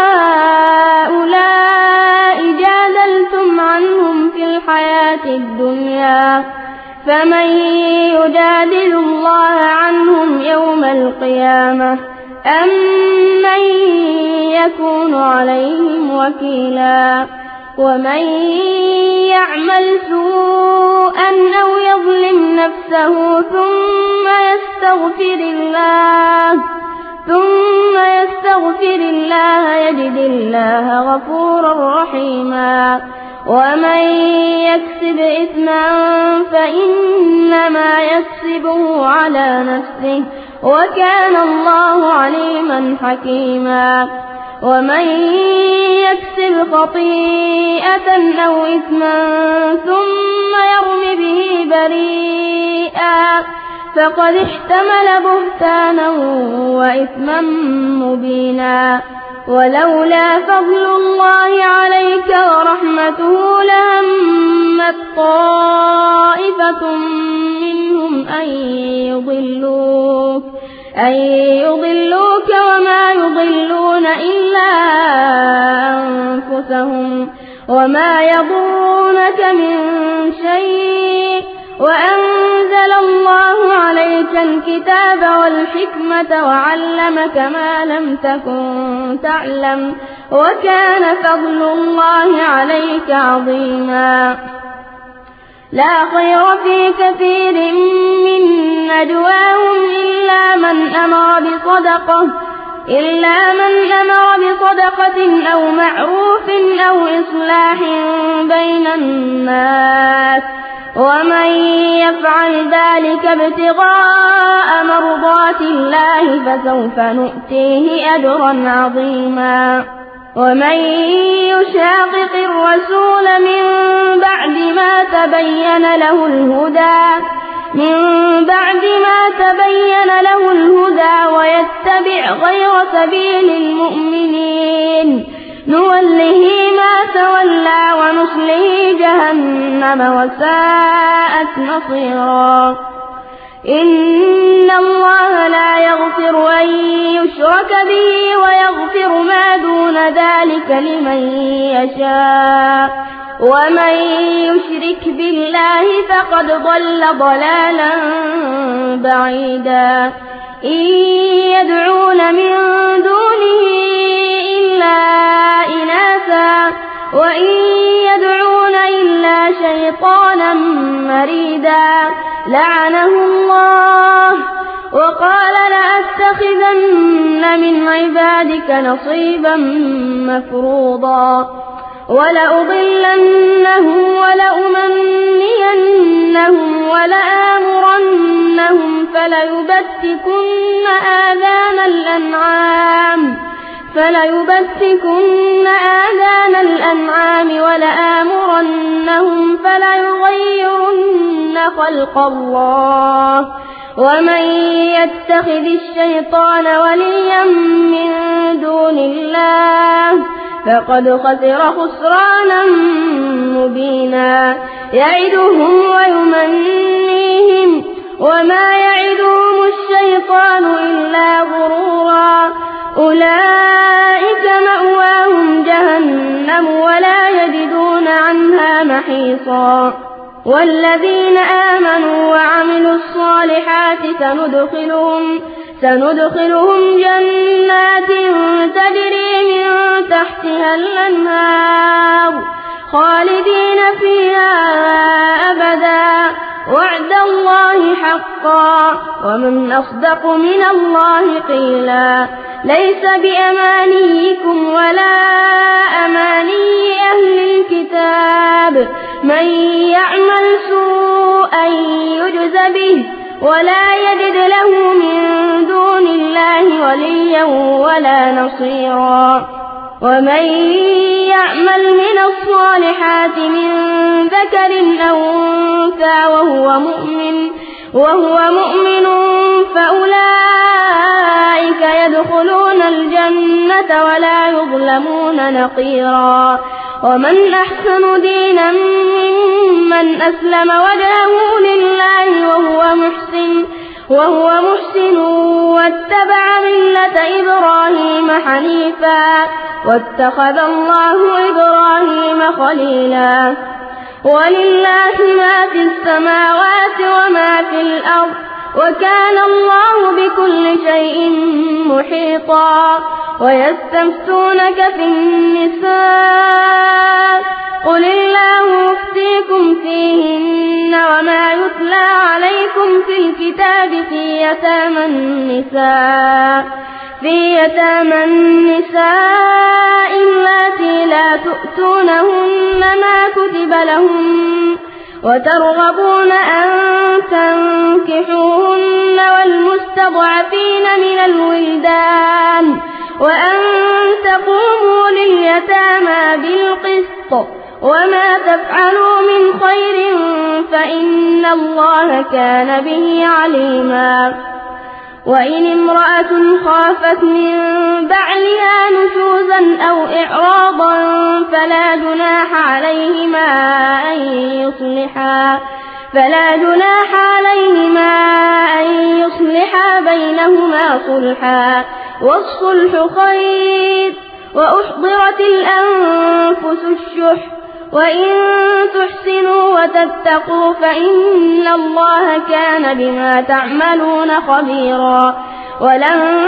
هؤلاء جادلتم عنهم في الحياة الدنيا فمن يجادل الله عنهم يوم القيامة أم من يكون عليهم وكيلا. ومن يعمل سوءا أو يظلم نفسه ثم يستغفر الله ثم يستغفر الله يجد الله غفورا رحيما. ومن يكسب إثما فإنما يكسبه على نفسه وكان الله عليما حكيما. ومن يكسب خطيئة أو إثما ثم يرم به بريئا فقد احتمل بهتانا وإثما مبينا. ولولا فضل الله عليك ورحمته لهمت طائفة منهم أن يضلوك أن يضلوك وما يضلون إلا أنفسهم وما يضرونك من شيء وأنزل الله عليك الكتاب والحكمة وعلمك ما لم تكن تعلم وكان فضل الله عليك عظيما. لا خير في كثير من نجواهم إلا من أمر بصدقة إلا من أمر بصدقة أو معروف أو إصلاح بين الناس ومن يفعل ذلك ابتغاء مرضات الله فسوف نؤتيه أجرا عظيما. ومن يشاقق الرسول من بعد ما تبين له الهدى من بعد ما تبين له الهدى ويتبع غير سبيل المؤمنين نوله ما تولى ونصله جهنم وساءت مصيرا. إن الله لا يغفر أن يشرك به ويغفر ما دون ذلك لمن يشاء ومن يشرك بالله فقد ضل ضلالا بعيدا. إن يدعون من دونه إلا إناثا وإن يدعون إلا شيطانا مريدا لعنه الله وقال لأتخذن من عبادك نصيبا مفروضا ولأضلنهم ولأمنينهم ولآمرنهم فليبتكن آذان الأنعام فليبتكن آذان الأنعام ولآمرنهم فليغيرن خلق الله ومن يتخذ الشيطان وليا من دون الله فقد خسر خسرانا مبينا. يعدهم ويمنيهم وما يعدهم الشيطان إلا غرورا. أولئك مأواهم جهنم ولا يجدون عنها محيصا. والذين آمنوا وعملوا الصالحات سندخلهم سندخلهم جنات تجري من تحتها الأنهار خالدين فيها أبدا وعد الله حقا ومن أصدق من الله قيلا. ليس بأمانيكم ولا أماني أهل الكتاب من يعمل سوءا يجز به ولا يجد له من دون الله وليا ولا نصيرا. ومن يعمل من الصالحات من ذكر أو أنثى وهو مؤمن وهو مؤمن فأولئك يدخلون الجنة ولا يظلمون نقيرا. ومن أحسن دينا ممن أسلم وجهه لله وهو محسن وهو محسن واتبع ملة إبراهيم حنيفا واتخذ الله إبراهيم خليلا. ولله ما في السماوات وما في الأرض وكان الله بكل شيء محيطا. ويستفتونك في النساء قل الله يفتيكم فيهن وما يتلى عليكم في الكتاب في يتامى النساء في يتامى النساء اللاتي لا تؤتونهن ما كتب لهن وترغبون أن تنكحوهن والمستضعفين من الولدان وأن تقوموا لليتامى بالقسط وما تفعلوا من خير فإن الله كان به عليما. وإن امرأة خافت من بعلها نشوزا أو إعراضا فلا جناح عليهما أن يصلحا فلا جناح عليهما أن يصلحا بينهما صلحا والصلح خير. وأحضرت الأنفس الشح وإن تحسنوا وتتقوا فإن الله كان بما تعملون خبيرا. ولن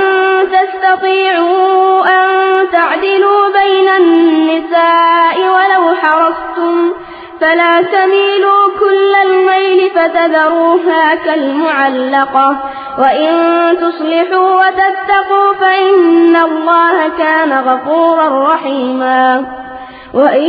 تستطيعوا أن تعدلوا بين النساء ولو حرصتم فلا تميلوا كل الميل فتذروها كالمعلقة. وإن تصلحوا وتتقوا فإن الله كان غفورا رحيما. وإن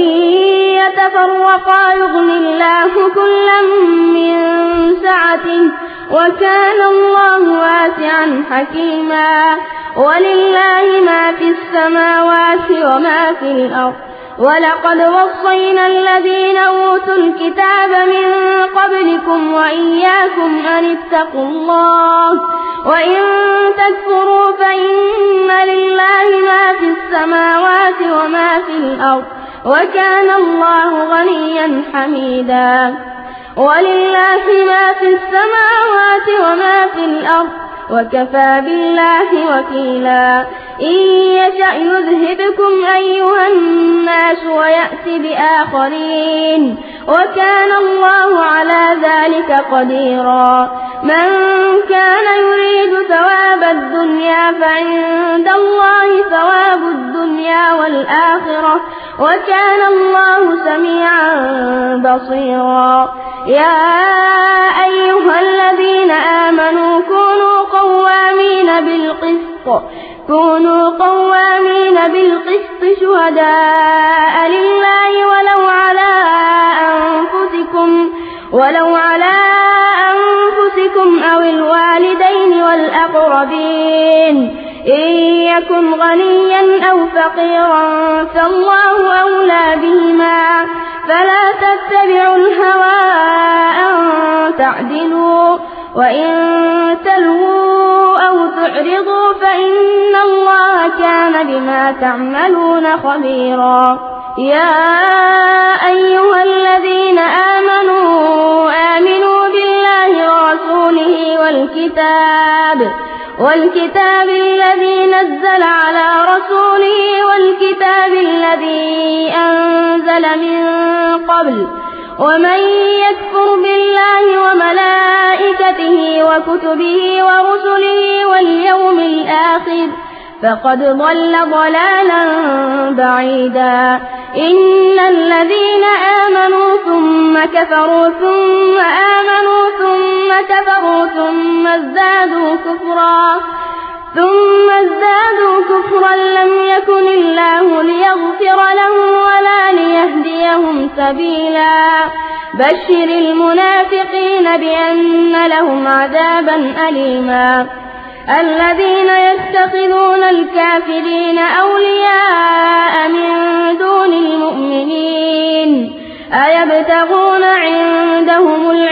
يتفرقا يغن الله كلا من سعته وكان الله واسعا حكيما. ولله ما في السماوات وما في الأرض. ولقد وصينا الذين أوتوا الكتاب من قبلكم وإياكم أن اتقوا الله وإن تكفروا فإن لله ما في السماوات وما في الأرض وكان الله غنيا حميدا. ولله ما في السماوات وما في الأرض وكفى بالله وكيلا. إن يشأ يذهبكم أيها الناس ويأتي بآخرين وكان الله على ذلك قديرا. من كان يريد ثواب الدنيا فعند الله ثواب الدنيا والآخرة وكان الله سميعا بصيرا. يا أيها الذين آمنوا كونوا قوامين بالقسط كونوا قوامين بالقسط شهداء لله ولو على أنفسكم ولو على أنفسكم أو الوالدين والأقربين إن يكن غنيا أو فقيرا فالله أولى بهما فلا تتبعوا الهوى أن تعدلوا وإن تلووا أو تعرضوا فإن الله كان بما تعملون خبيرا. يا أيها الذين آمنوا آمنوا بالله ورسوله والكتاب والكتاب الذي نزل على رسوله والكتاب الذي أنزل من قبل ومن يكفر بالله وملائكته وكتبه ورسله واليوم الآخر فقد ضل ضلالا بعيدا. إن الذين آمنوا ثم كفروا ثم آمنوا ثم كفروا ثم ازدادوا كفرا ثم ازدادوا كفرا لم يكن الله ليغفر لهم ولا ليهديهم سبيلا. بشر المنافقين بأن لهم عذابا أليما. الذين يتخذون الكافرين أولياء من دون المؤمنين أيبتغون عندهم العزة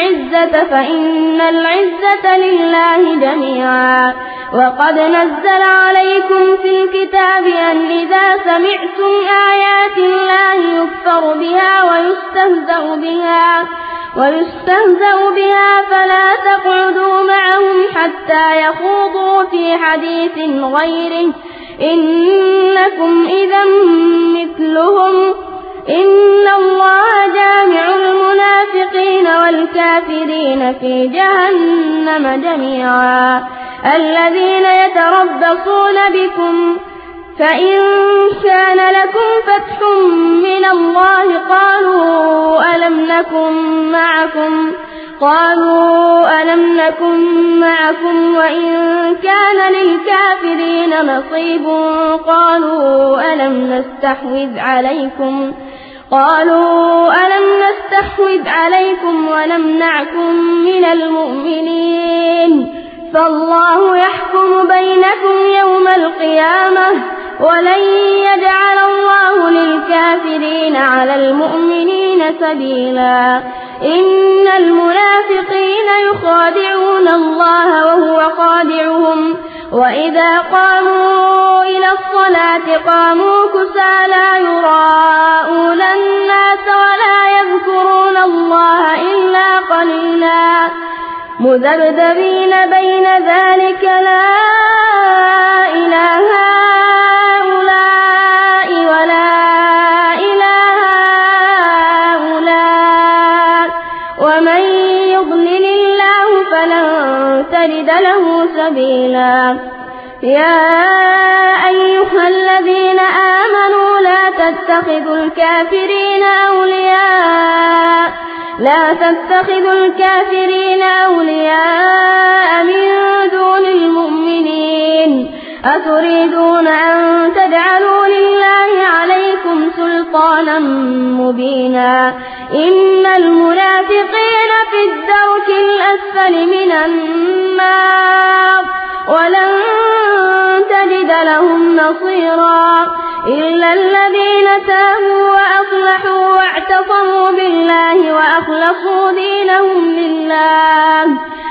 العزة فإن العزة لله جميعا. وقد نزل عليكم في الكتاب أن إذا سمعتم آيات الله يكفر بها ويستهزأ بها ويستهزأ بها فلا تقعدوا معهم حتى يخوضوا في حديث غيره إنكم إذا مثلهم إن الله جامع المنافقين والكافرين في جهنم جميعا. الذين يتربصون بكم فإن كان لكم فتح من الله قالوا ألم نكن معكم قالوا ألم نكن معكم وإن كان للكافرين نصيب قالوا ألم نستحوذ عليكم قالوا ألم نستحوذ عليكم ونمنعكم من المؤمنين فالله يحكم بينكم يوم القيامة ولن يجعل الله للكافرين على المؤمنين سبيلا. إن المنافقين يخادعون الله وهو خادعهم وإذا قاموا إلى الصلاة قاموا كسالى يراءون الناس ولا يذكرون الله إلا قليلا مذبذبين بين ذلك لا إله هؤلاء ولا إله هؤلاء ومن يضلل الله فلن تجد له سبيلا. يا أيها الذين آمنوا لا تتخذوا الكافرين أولياء لا تتخذوا الكافرين أولياء من دون المؤمنين أتريدون أن تجعلوا لله عليكم سلطانا مبينا. إن المنافقين في الدرك الأسفل من النار ولن تجد لهم نصيرا إلا الذين تابوا وأصلحوا واعتصموا بالله وأخلصوا دينهم لله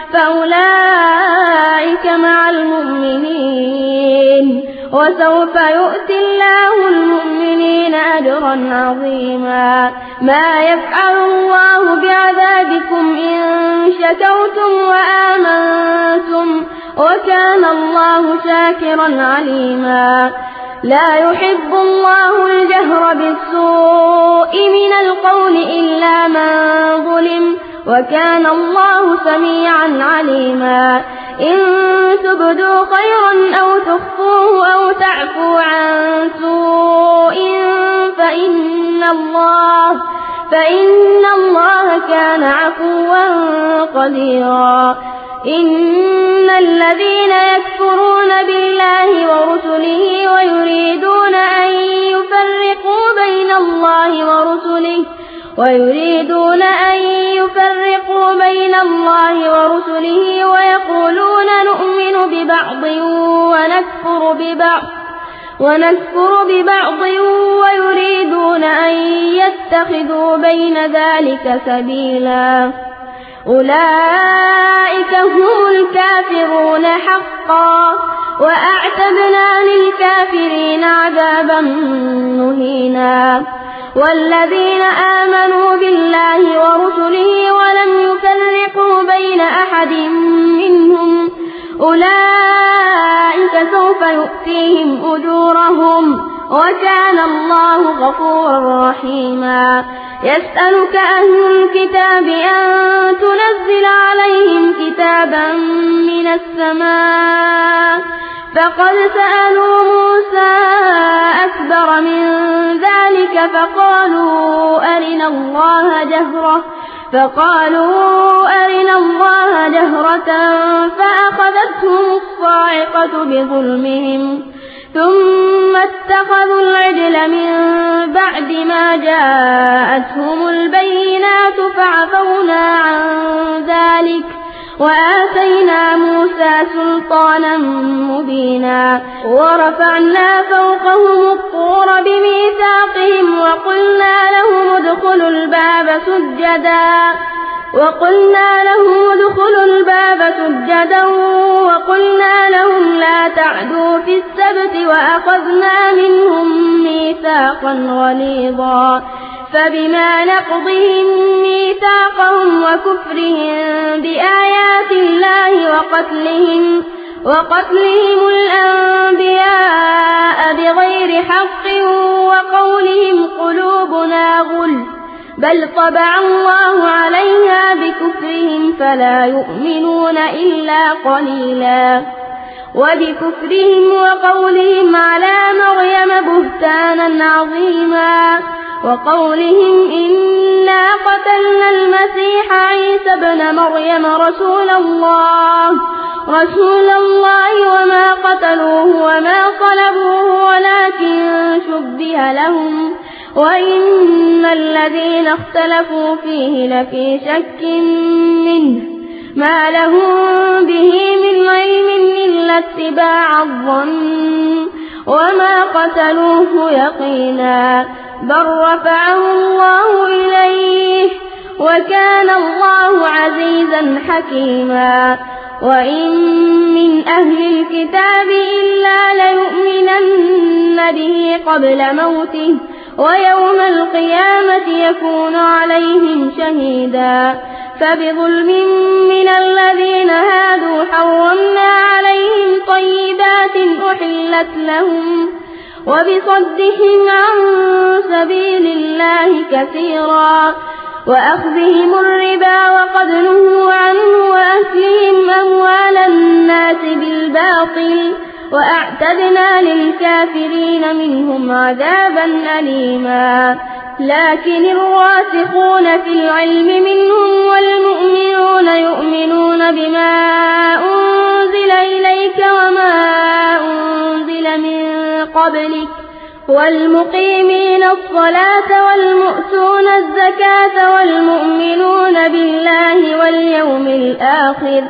فأولئك مع المؤمنين وسوف يؤتي الله المؤمنين أجرا عظيما. ما يفعل الله بعذابكم إن شكرتم وآمنتم وكان الله شاكرا عليما. لا يحب الله الجهر بالسوء من القول إلا من ظلم وكان الله سميعا عليما. إن تبدوا خيرا أو تخفوه أو تعفوا عن سوء فإن الله فإن الله كان عفوا قديرا. إن الذين يكفرون بالله ورسله ويريدون أن يفرقوا بين الله ورسله ويريدون أن يفرقوا بين الله ورسله ويقولون نؤمن ببعض ونكفر ببعض ونكفر ببعض ويريدون أن يتخذوا بين ذلك سبيلا. أولئك هم الكافرون حقا وأعتدنا للكافرين عذابا مهينا. والذين آمنوا بالله ورسله ولم يفرقوا بين أحد منهم أولئك سوف يؤتيهم أجورهم وكان الله غفورا رحيما. يسألك أهل الكتاب أن تنزل عليهم كتابا من السماء فقد سألوا موسى أكبر من ذلك فقالوا أرنا الله جهرة فقالوا أرنا الله جهرة فأخذتهم الصاعقة بظلمهم ثم اتخذوا العجل من بعد ما جاءتهم البينات فعفونا عن ذلك وآتينا موسى سلطانا مبينا. ورفعنا فوقهم الطور بميثاقهم وقلنا لهم ادخلوا الباب سجدا وقلنا لهم ادخلوا الباب سجدا وقلنا لهم لا تعدوا في السبت وأخذنا منهم ميثاقا غليظا فبما نقضهم ميثاقهم وكفرهم بآيات الله وقتلهم وقتلهم الأنبياء بغير حق وقولهم قلوبنا غلف بل طبع الله عليها بكفرهم فلا يؤمنون إلا قليلا وبكفرهم وقولهم على مريم بهتانا عظيما وقولهم إنا قتلنا المسيح عيسى ابن مريم رسول الله رسول الله وما قتلوه وما صلبوه ولكن شبه لهم وإن الذين اختلفوا فيه لفي شك منه ما لهم به من علم إلا اتباع الظن وما قتلوه يقينا بل رفعه الله إليه وكان الله عزيزا حكيما وإن من أهل الكتاب إلا ليؤمنن به قبل موته ويوم القيامة يكون عليهم شهيدا فبظلم من الذين هادوا حرمنا عليهم طيبات أحلت لهم وبصدهم عن سبيل الله كثيرا وأخذهم الربا وقد نهوا عنه وأكلهم أموال الناس بالباطل وأعتدنا للكافرين منهم عذابا أليما لكن الراسخون في العلم منهم والمؤمنون يؤمنون بما أنزل إليك وما أنزل من قبلك والمقيمين الصلاة والمؤتون الزكاة والمؤمنون بالله واليوم الآخر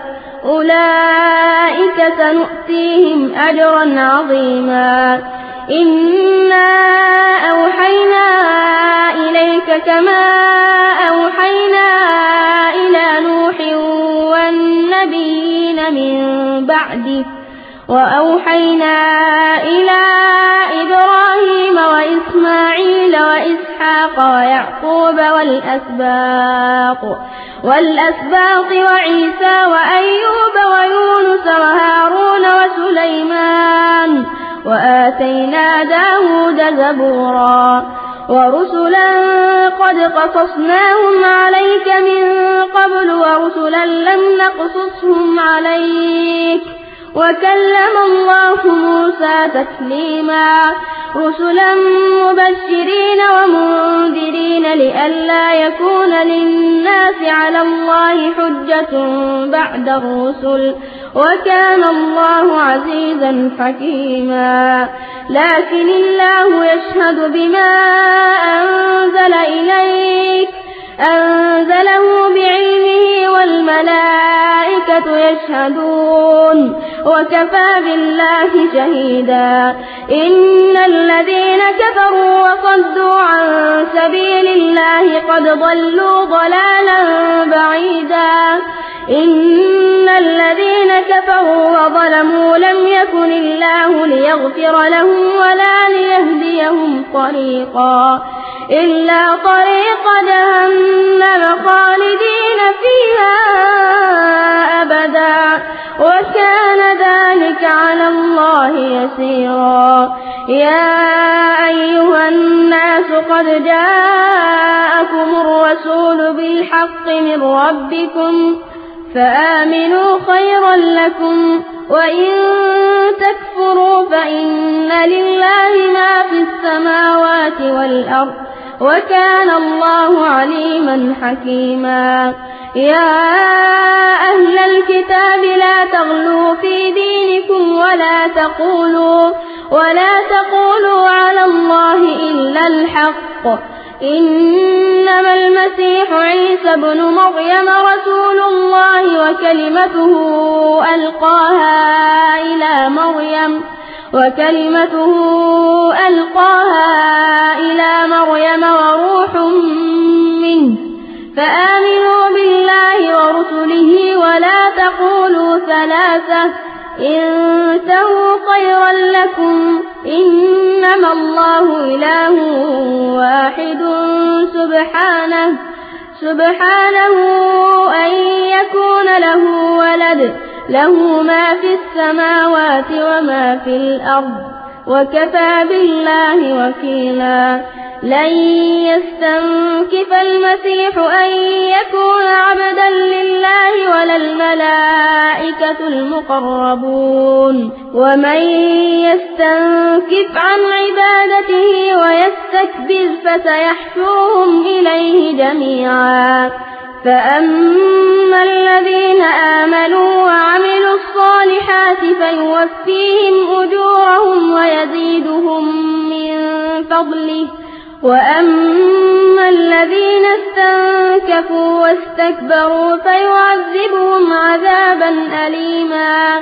أولئك سنؤتيهم أجرا عظيما إنا أوحينا إليك كما أوحينا إلى نوح والنبيين من بعده وأوحينا إلى إبراهيم وإسماعيل وإسحاق ويعقوب والأسباط والأسباط وعيسى وأيوب ويونس وهارون وسليمان وآتينا داود زبورا ورسلا قد قصصناهم عليك من قبل ورسلا لم نقصصهم عليك وكلم الله موسى تكليما رسلا مبشرين ومنذرين لئلا يكون للناس على الله حجة بعد الرسل وكان الله عزيزا حكيما لكن الله يشهد بما أنزل إليك أنزله بعلمه والملائكة يشهدون وكفى بالله شهيدا إن الذين كفروا وصدوا عن سبيل الله قد ضلوا ضلالا بعيدا إن الذين كفروا وظلموا لم يكن الله ليغفر لهم ولا ليهديهم طريقا إلا طريق جهنم خالدين فيها أبدا وكان ذلك على الله يسيرا يا أيها الناس قد جاءكم الرسول بالحق من ربكم فآمنوا خيرا لكم وإن تكفروا فإن لله ما في السماوات والأرض وكان الله عليما حكيما يا أهل الكتاب لا تغلوا في دينكم ولا تقولوا ولا تقولوا على الله إلا الحق إنما المسيح عيسى ابن مريم رسول الله وكلمته ألقاها إلى مريم وكلمته ألقاها إلى مريم وروح منه فآمنوا بالله ثلاثة انتهوا خيرا لكم إنما الله إله واحد سبحانه سبحانه أن يكون له ولد له ما في السماوات وما في الأرض وكفى بالله وكيلا لن يستنكف المسيح أن يكون عبدا لله ولا الملائكة المقربون ومن يستنكف عن عبادته ويستكبر فسيحشرهم إليه جميعا فأما الذين آمنوا وعملوا الصالحات فيوفيهم أجورهم ويزيدهم من فضله وأما الذين استنكفوا واستكبروا فيعذبهم عذابا أليما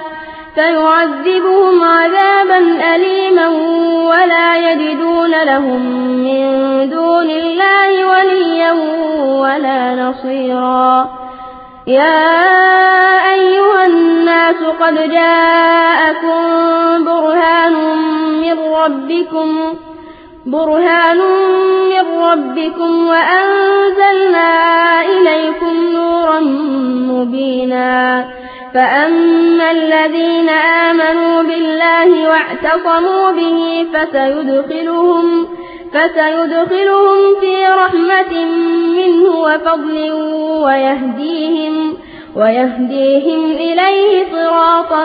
فيعذبهم عذابا أليما ولا يجدون لهم من دون الله وليا ولا نصيرا يا أيها الناس قد جاءكم برهان من ربكم برهان من ربكم وأنزلنا إليكم نورا مبينا فأما الذين آمنوا بالله واعتصموا به فسيدخلهم فسيدخلهم في رحمة منه وفضل ويهديهم ويهديهم إليه صراطا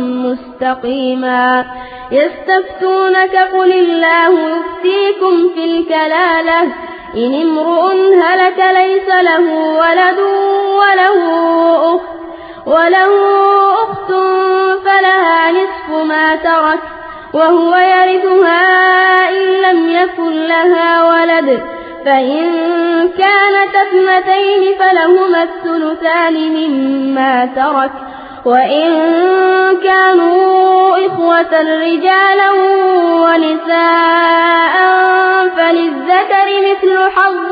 مستقيما يستفتونك قل الله يفتيكم في الكلالة إن امرؤ هلك ليس له ولد وله أخت وله أخت فلها نصف ما ترك وهو يرثها إن لم يكن لها ولد فإن كانت اثنتين فلهما الثلثان مما ترك وإن كانوا إخوة رجالا ونساء فللذكر مثل حظ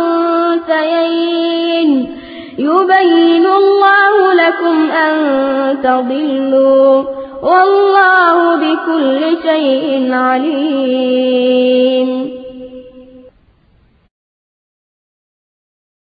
الأنثيين يبين الله لكم أن تضلوا والله بكل شيء عليم.